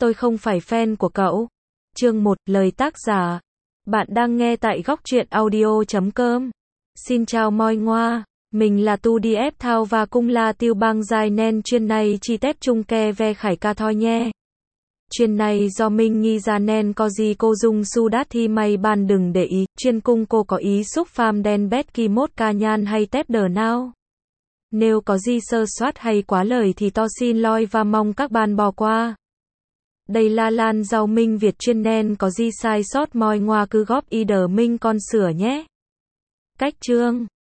tôi không phải fan của cậu. Chương 1, lời tác giả. Bạn đang nghe tại góc truyện audio.com. Xin chào mọi ngoa. Mình là Tu Đi Ép Thao và Cung La Tiêu Bang Dài Nen chuyên này chi tép chung ke ve khải ca thôi nhé. Chuyên này do mình nghi ra nên có gì cô dùng su đát thì mày bàn đừng để ý. Chuyên cung cô có ý xúc phàm đen bét kỳ mốt ca nhan hay tép đờ nào. Nếu có gì sơ soát hay quá lời thì to xin lỗi và mong các bạn bỏ qua. Đây là Lan Giàu Minh Việt chuyên nên có gì sai sót mọi ngoa cứ góp ý đờ minh con sửa nhé. Cách chương